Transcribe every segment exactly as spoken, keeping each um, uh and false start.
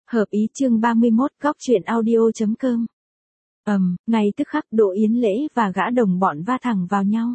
Hợp ý chương ba mươi mốt góc truyện audio.com. Ầm, um, ngay tức khắc Đỗ Yến Lễ và gã đồng bọn va thẳng vào nhau.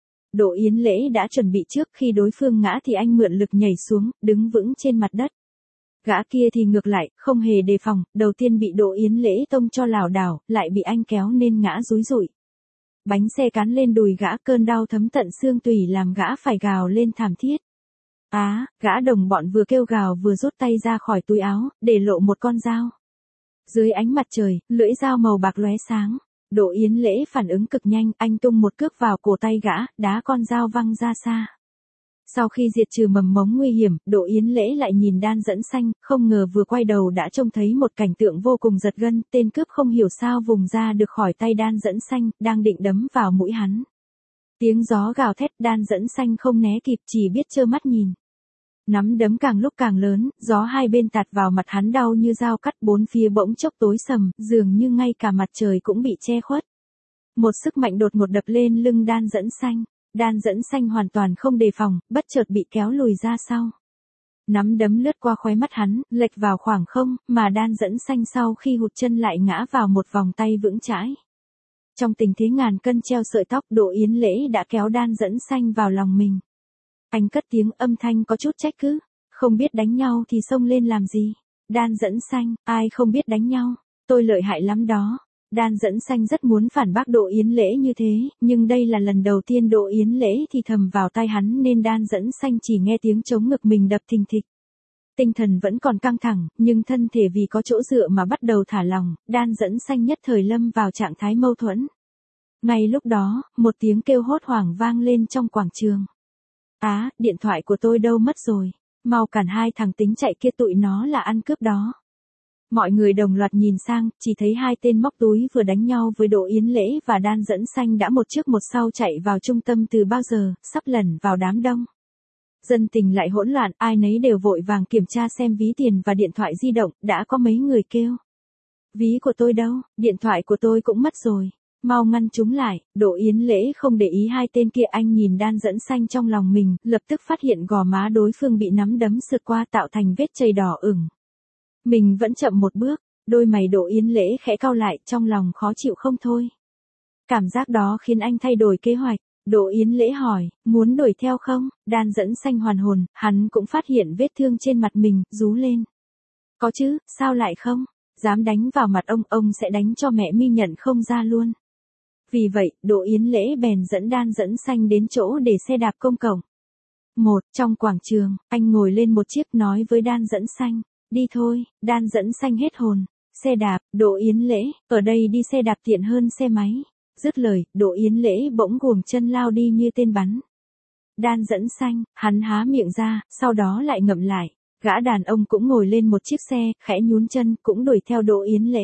Đỗ Yến Lễ đã chuẩn bị trước, khi đối phương ngã thì anh mượn lực nhảy xuống, đứng vững trên mặt đất. Gã kia thì ngược lại, không hề đề phòng, đầu tiên bị Đỗ Yến Lễ tông cho lảo đảo, lại bị anh kéo nên ngã rúi rụi. Bánh xe cán lên đùi gã, cơn đau thấm tận xương tủy làm gã phải gào lên thảm thiết. Á, à, gã đồng bọn vừa kêu gào vừa rút tay ra khỏi túi áo, để lộ một con dao. Dưới ánh mặt trời, lưỡi dao màu bạc lóe sáng. Đỗ Yến Lễ phản ứng cực nhanh, anh tung một cước vào cổ tay gã, đá con dao văng ra xa. Sau khi diệt trừ mầm mống nguy hiểm, Đỗ Yến Lễ lại nhìn Đan Dẫn Xanh, không ngờ vừa quay đầu đã trông thấy một cảnh tượng vô cùng giật gân, tên cướp không hiểu sao vùng ra được khỏi tay Đan Dẫn Xanh, đang định đấm vào mũi hắn. Tiếng gió gào thét, Đan Dẫn Xanh không né kịp, chỉ biết trơ mắt nhìn. Nắm đấm càng lúc càng lớn, gió hai bên tạt vào mặt hắn đau như dao cắt, bốn phía bỗng chốc tối sầm, dường như ngay cả mặt trời cũng bị che khuất. Một sức mạnh đột ngột đập lên lưng Đan Dẫn Xanh. Đan Dẫn Xanh hoàn toàn không đề phòng, bất chợt bị kéo lùi ra sau. Nắm đấm lướt qua khóe mắt hắn, lệch vào khoảng không, mà Đan Dẫn Xanh sau khi hụt chân lại ngã vào một vòng tay vững chãi. Trong tình thế ngàn cân treo sợi tóc, Đỗ Yến Lễ đã kéo Đan Dẫn Xanh vào lòng mình. Anh cất tiếng, âm thanh có chút trách cứ, không biết đánh nhau thì xông lên làm gì? Đan Dẫn Xanh, ai không biết đánh nhau, tôi lợi hại lắm đó. Đan Dẫn Xanh rất muốn phản bác Đỗ Yến Lễ như thế, nhưng đây là lần đầu tiên Đỗ Yến Lễ thì thầm vào tai hắn nên Đan Dẫn Xanh chỉ nghe tiếng trống ngực mình đập thình thịch. Tinh thần vẫn còn căng thẳng, nhưng thân thể vì có chỗ dựa mà bắt đầu thả lỏng, Đan Dẫn Xanh nhất thời lâm vào trạng thái mâu thuẫn. Ngay lúc đó, một tiếng kêu hốt hoảng vang lên trong quảng trường. Á, à, điện thoại của tôi đâu mất rồi, mau cản hai thằng tính chạy kia, tụi nó là ăn cướp đó. Mọi người đồng loạt nhìn sang, chỉ thấy hai tên móc túi vừa đánh nhau với Đỗ Yến Lễ và Đan Dẫn Xanh đã một trước một sau chạy vào trung tâm từ bao giờ, sắp lẩn vào đám đông. Dân tình lại hỗn loạn, ai nấy đều vội vàng kiểm tra xem ví tiền và điện thoại di động, đã có mấy người kêu. Ví của tôi đâu, điện thoại của tôi cũng mất rồi. Mau ngăn chúng lại. Đỗ Yến Lễ không để ý hai tên kia, anh nhìn Đan Dẫn Xanh trong lòng mình, lập tức phát hiện gò má đối phương bị nắm đấm sượt qua tạo thành vết chày đỏ ửng. Mình vẫn chậm một bước, đôi mày Đỗ Yến Lễ khẽ cau lại, trong lòng khó chịu không thôi. Cảm giác đó khiến anh thay đổi kế hoạch. Đỗ Yến Lễ hỏi, muốn đuổi theo không? Đan Dẫn Xanh hoàn hồn, hắn cũng phát hiện vết thương trên mặt mình, rú lên. Có chứ, sao lại không? Dám đánh vào mặt ông, ông sẽ đánh cho mẹ mi nhận không ra luôn. Vì vậy, Đỗ Yến Lễ bèn dẫn Đan Dẫn Xanh đến chỗ để xe đạp công cộng. Một, trong quảng trường, anh ngồi lên một chiếc nói với Đan Dẫn Xanh, đi thôi. Đan Dẫn Xanh hết hồn, xe đạp, Đỗ Yến Lễ, ở đây đi xe đạp tiện hơn xe máy. Dứt lời, Đỗ Yến Lễ bỗng guồng chân lao đi như tên bắn. Đan Dẫn Xanh, hắn há miệng ra, sau đó lại ngậm lại. Gã đàn ông cũng ngồi lên một chiếc xe, khẽ nhún chân, cũng đuổi theo Đỗ Yến Lễ.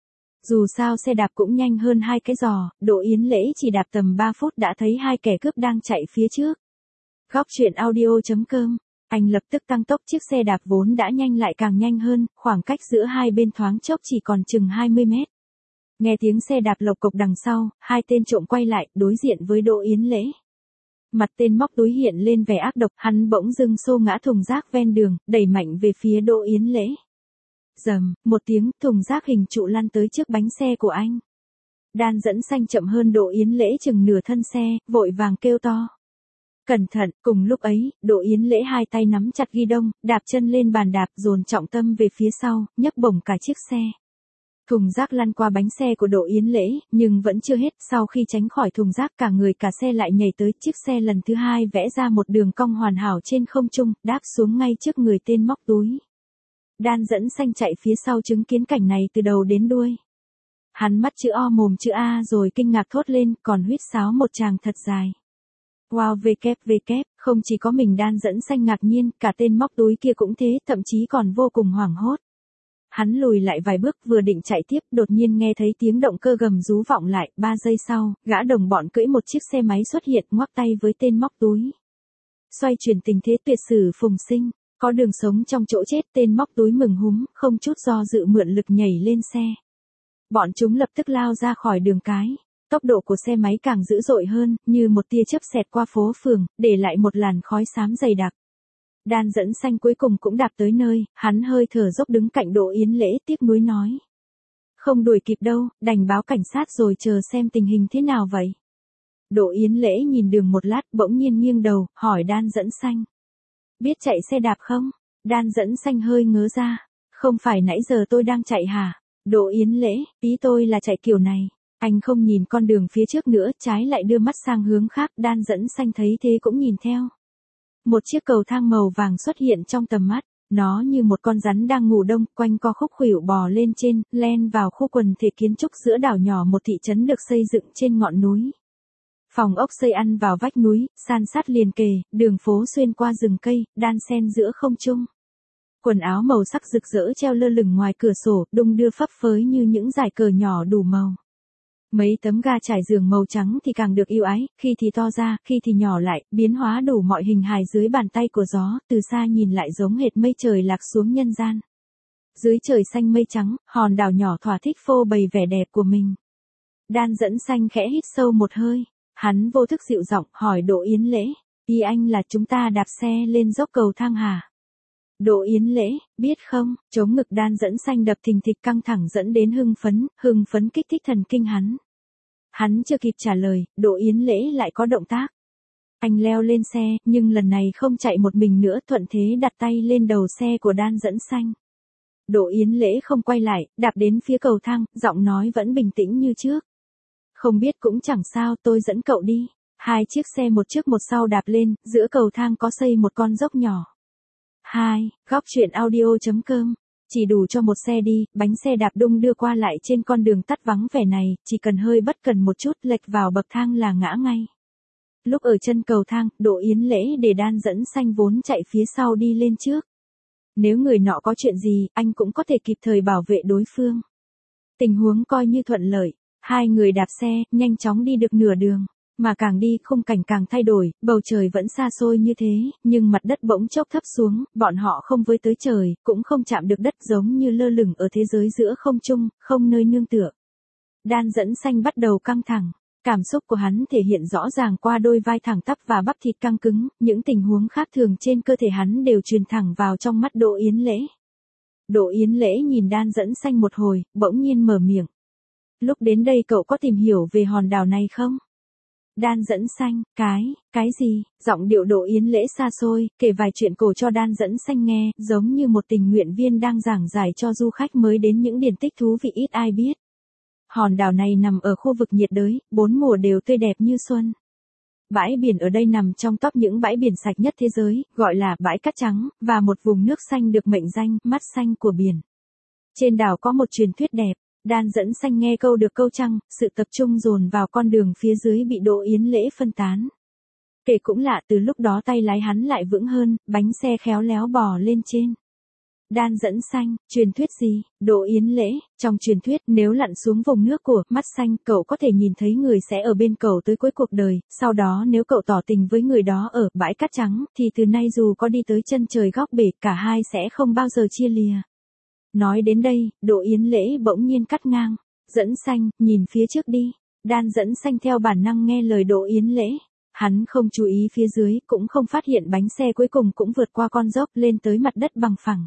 Dù sao xe đạp cũng nhanh hơn hai cái giò, Đỗ Yến Lễ chỉ đạp tầm ba phút đã thấy hai kẻ cướp đang chạy phía trước. Góc truyện audio.com. Anh lập tức tăng tốc, chiếc xe đạp vốn đã nhanh lại càng nhanh hơn, khoảng cách giữa hai bên thoáng chốc chỉ còn chừng hai mươi mét. Nghe tiếng xe đạp lộc cộc đằng sau, hai tên trộm quay lại, đối diện với Đỗ Yến Lễ. Mặt tên móc túi hiện lên vẻ ác độc, hắn bỗng dưng xô ngã thùng rác ven đường, đẩy mạnh về phía Đỗ Yến Lễ. Rầm, một tiếng, thùng rác hình trụ lăn tới trước bánh xe của anh. Đan Dẫn Xanh chậm hơn Đỗ Yến Lễ chừng nửa thân xe, vội vàng kêu to. Cẩn thận, cùng lúc ấy, Đỗ Yến Lễ hai tay nắm chặt ghi đông, đạp chân lên bàn đạp, dồn trọng tâm về phía sau, nhấc bổng cả chiếc xe. Thùng rác lăn qua bánh xe của Đỗ Yến Lễ, nhưng vẫn chưa hết, sau khi tránh khỏi thùng rác cả người cả xe lại nhảy tới, chiếc xe lần thứ hai vẽ ra một đường cong hoàn hảo trên không trung, đáp xuống ngay trước người tên móc túi. Đan Dẫn Xanh chạy phía sau chứng kiến cảnh này từ đầu đến đuôi. Hắn mắt chữ O mồm chữ A rồi kinh ngạc thốt lên, còn huýt sáo một tràng thật dài. Wow, vê kép vê kép, không chỉ có mình Đan Dẫn Xanh ngạc nhiên, cả tên móc túi kia cũng thế, thậm chí còn vô cùng hoảng hốt. Hắn lùi lại vài bước vừa định chạy tiếp, đột nhiên nghe thấy tiếng động cơ gầm rú vọng lại, ba giây sau, gã đồng bọn cưỡi một chiếc xe máy xuất hiện, ngoắc tay với tên móc túi. Xoay chuyển tình thế tuyệt sử phùng sinh, có đường sống trong chỗ chết, tên móc túi mừng húm, không chút do dự mượn lực nhảy lên xe. Bọn chúng lập tức lao ra khỏi đường cái. Tốc độ của xe máy càng dữ dội hơn, như một tia chớp xẹt qua phố phường, để lại một làn khói xám dày đặc. Đan Dẫn Xanh cuối cùng cũng đạp tới nơi, hắn hơi thở dốc đứng cạnh Đỗ Yến Lễ tiếc nuối nói. Không đuổi kịp đâu, đành báo cảnh sát rồi chờ xem tình hình thế nào vậy. Đỗ Yến Lễ nhìn đường một lát bỗng nhiên nghiêng đầu, hỏi Đan Dẫn Xanh. Biết chạy xe đạp không? Đan Dẫn Xanh hơi ngớ ra. Không phải nãy giờ tôi đang chạy hả? Đỗ Yến Lễ, ý tôi là chạy kiểu này. Anh không nhìn con đường phía trước nữa, trái lại đưa mắt sang hướng khác. Đan Dẫn Xanh thấy thế cũng nhìn theo. Một chiếc cầu thang màu vàng xuất hiện trong tầm mắt. Nó như một con rắn đang ngủ đông, quanh co khúc khuỷu bò lên trên, len vào khu quần thể kiến trúc giữa đảo nhỏ một thị trấn được xây dựng trên ngọn núi. Phòng ốc xây ăn vào vách núi, san sát liền kề, đường phố xuyên qua rừng cây, đan xen giữa không trung. Quần áo màu sắc rực rỡ treo lơ lửng ngoài cửa sổ, đung đưa phấp phới như những dải cờ nhỏ đủ màu. Mấy tấm ga trải giường màu trắng thì càng được yêu ái, khi thì to ra, khi thì nhỏ lại, biến hóa đủ mọi hình hài dưới bàn tay của gió, từ xa nhìn lại giống hệt mây trời lạc xuống nhân gian. Dưới trời xanh mây trắng, hòn đảo nhỏ thỏa thích phô bày vẻ đẹp của mình. Đan Dẫn Xanh khẽ hít sâu một hơi, hắn vô thức dịu giọng hỏi Đỗ Yến Lễ, ý anh là chúng ta đạp xe lên dốc cầu thang hả? Đỗ Yến Lễ, biết không, chống ngực Đan Dẫn Xanh đập thình thịch căng thẳng dẫn đến hưng phấn, hưng phấn kích thích thần kinh hắn. Hắn chưa kịp trả lời, Đỗ Yến Lễ lại có động tác. Anh leo lên xe, nhưng lần này không chạy một mình nữa, thuận thế đặt tay lên đầu xe của Đan Dẫn Xanh. Đỗ Yến Lễ không quay lại, đạp đến phía cầu thang, giọng nói vẫn bình tĩnh như trước. Không biết cũng chẳng sao, tôi dẫn cậu đi. Hai chiếc xe một trước một sau đạp lên, giữa cầu thang có xây một con dốc nhỏ. Hai, góc truyện audio chấm com. Chỉ đủ cho một xe đi, bánh xe đạp đung đưa qua lại trên con đường tắt vắng vẻ này, chỉ cần hơi bất cần một chút lệch vào bậc thang là ngã ngay. Lúc ở chân cầu thang, Đỗ Yến Lễ để Đan Dẫn Xanh vốn chạy phía sau đi lên trước. Nếu người nọ có chuyện gì, anh cũng có thể kịp thời bảo vệ đối phương. Tình huống coi như thuận lợi, hai người đạp xe, nhanh chóng đi được nửa đường. Mà càng đi khung cảnh càng thay đổi, bầu trời vẫn xa xôi như thế, nhưng mặt đất bỗng chốc thấp xuống, bọn họ không với tới trời, cũng không chạm được đất giống như lơ lửng ở thế giới giữa không trung, không nơi nương tựa. Đan Dẫn Xanh bắt đầu căng thẳng, cảm xúc của hắn thể hiện rõ ràng qua đôi vai thẳng tắp và bắp thịt căng cứng, những tình huống khác thường trên cơ thể hắn đều truyền thẳng vào trong mắt Đỗ Yến Lễ. Đỗ Yến Lễ nhìn Đan Dẫn Xanh một hồi, bỗng nhiên mở miệng. Lúc đến đây cậu có tìm hiểu về hòn đảo này không? Đan Dẫn Xanh, cái, cái gì? Giọng điệu Đỗ Yến Lễ xa xôi, kể vài chuyện cổ cho Đan Dẫn Xanh nghe, giống như một tình nguyện viên đang giảng giải cho du khách mới đến những điển tích thú vị ít ai biết. Hòn đảo này nằm ở khu vực nhiệt đới, bốn mùa đều tươi đẹp như xuân. Bãi biển ở đây nằm trong top những bãi biển sạch nhất thế giới, gọi là bãi cát trắng, và một vùng nước xanh được mệnh danh, mắt xanh của biển. Trên đảo có một truyền thuyết đẹp. Đan Dẫn Xanh nghe câu được câu trăng, sự tập trung dồn vào con đường phía dưới bị Đỗ Yến Lễ phân tán. Kể cũng lạ, từ lúc đó tay lái hắn lại vững hơn, bánh xe khéo léo bò lên trên. Đan Dẫn Xanh, truyền thuyết gì? Đỗ Yến Lễ, trong truyền thuyết, nếu lặn xuống vùng nước của mắt xanh, cậu có thể nhìn thấy người sẽ ở bên cậu tới cuối cuộc đời, sau đó nếu cậu tỏ tình với người đó ở bãi cát trắng, thì từ nay dù có đi tới chân trời góc bể, cả hai sẽ không bao giờ chia lìa. Nói đến đây, Đỗ Yến Lễ bỗng nhiên cắt ngang. Dẫn Xanh, nhìn phía trước đi. Đan Dẫn Xanh theo bản năng nghe lời Đỗ Yến Lễ. Hắn không chú ý phía dưới, cũng không phát hiện bánh xe cuối cùng cũng vượt qua con dốc lên tới mặt đất bằng phẳng.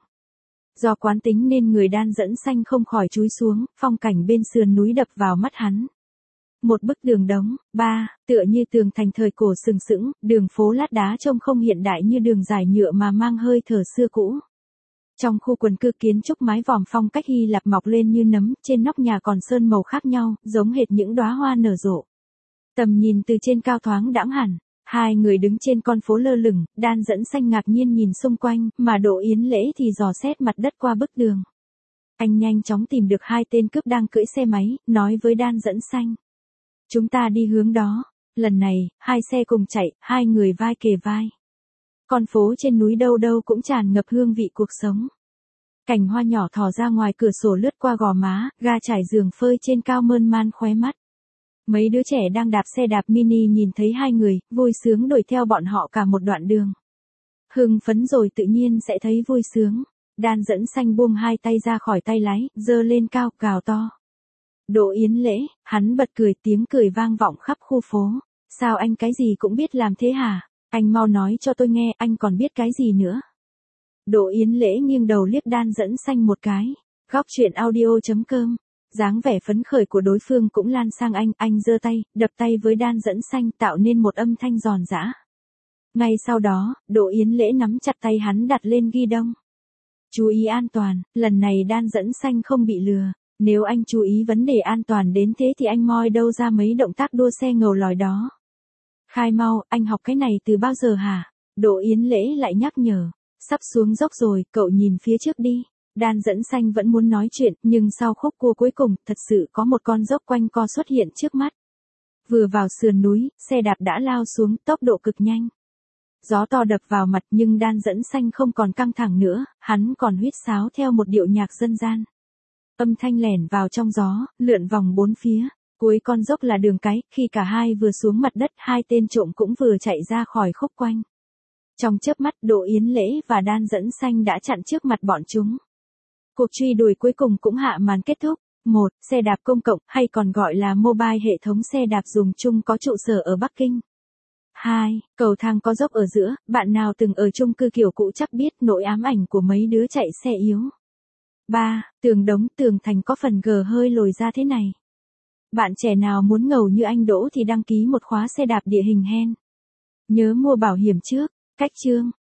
Do quán tính nên người Đan Dẫn Xanh không khỏi chúi xuống, phong cảnh bên sườn núi đập vào mắt hắn. Một bức tường đống, ba, tựa như tường thành thời cổ sừng sững, đường phố lát đá trông không hiện đại như đường dài nhựa mà mang hơi thở xưa cũ. Trong khu quần cư kiến trúc mái vòm phong cách Hy Lạp mọc lên như nấm, trên nóc nhà còn sơn màu khác nhau, giống hệt những đóa hoa nở rộ. Tầm nhìn từ trên cao thoáng đãng hẳn, hai người đứng trên con phố lơ lửng, Đan Dẫn Xanh ngạc nhiên nhìn xung quanh, mà Đỗ Yến Lễ thì dò xét mặt đất qua bức tường. Anh nhanh chóng tìm được hai tên cướp đang cưỡi xe máy, nói với Đan Dẫn Xanh. Chúng ta đi hướng đó. Lần này, hai xe cùng chạy, hai người vai kề vai. Con phố trên núi đâu đâu cũng tràn ngập hương vị cuộc sống. Cành hoa nhỏ thò ra ngoài cửa sổ lướt qua gò má, ga trải giường phơi trên cao mơn man khóe mắt. Mấy đứa trẻ đang đạp xe đạp mini nhìn thấy hai người, vui sướng đuổi theo bọn họ cả một đoạn đường. Hưng phấn rồi tự nhiên sẽ thấy vui sướng. Đan Dẫn Xanh buông hai tay ra khỏi tay lái, giơ lên cao, gào to. Đỗ Yến Lễ, hắn bật cười, tiếng cười vang vọng khắp khu phố. Sao anh cái gì cũng biết làm thế hả? Anh mau nói cho tôi nghe, anh còn biết cái gì nữa? Đỗ Yến Lễ nghiêng đầu liếc Đan Dẫn Xanh một cái. Góc truyện audio.com. Dáng vẻ phấn khởi của đối phương cũng lan sang anh, anh giơ tay, đập tay với Đan Dẫn Xanh tạo nên một âm thanh giòn giã. Ngay sau đó, Đỗ Yến Lễ nắm chặt tay hắn đặt lên ghi đông. Chú ý an toàn, lần này Đan Dẫn Xanh không bị lừa. Nếu anh chú ý vấn đề an toàn đến thế thì anh moi đâu ra mấy động tác đua xe ngầu lòi đó. Khai mau, anh học cái này từ bao giờ hả? Đỗ Yến Lễ lại nhắc nhở. Sắp xuống dốc rồi, cậu nhìn phía trước đi. Đan Dẫn Xanh vẫn muốn nói chuyện, nhưng sau khúc cua cuối cùng, thật sự có một con dốc quanh co xuất hiện trước mắt. Vừa vào sườn núi, xe đạp đã lao xuống, tốc độ cực nhanh. Gió to đập vào mặt nhưng Đan Dẫn Xanh không còn căng thẳng nữa, hắn còn huýt sáo theo một điệu nhạc dân gian. Âm thanh lẻn vào trong gió, lượn vòng bốn phía. Cuối con dốc là đường cái, khi cả hai vừa xuống mặt đất, hai tên trộm cũng vừa chạy ra khỏi khúc quanh. Trong chớp mắt, Đỗ Yến Lễ và Đan Dẫn Xanh đã chặn trước mặt bọn chúng. Cuộc truy đuổi cuối cùng cũng hạ màn kết thúc. một. Xe đạp công cộng, hay còn gọi là mobile, hệ thống xe đạp dùng chung có trụ sở ở Bắc Kinh. hai. Cầu thang có dốc ở giữa, bạn nào từng ở chung cư kiểu cũ chắc biết nỗi ám ảnh của mấy đứa chạy xe yếu. ba. Tường đống, tường thành có phần gờ hơi lồi ra thế này. Bạn trẻ nào muốn ngầu như anh Đỗ thì đăng ký một khóa xe đạp địa hình hen. Nhớ mua bảo hiểm trước. Cách chương.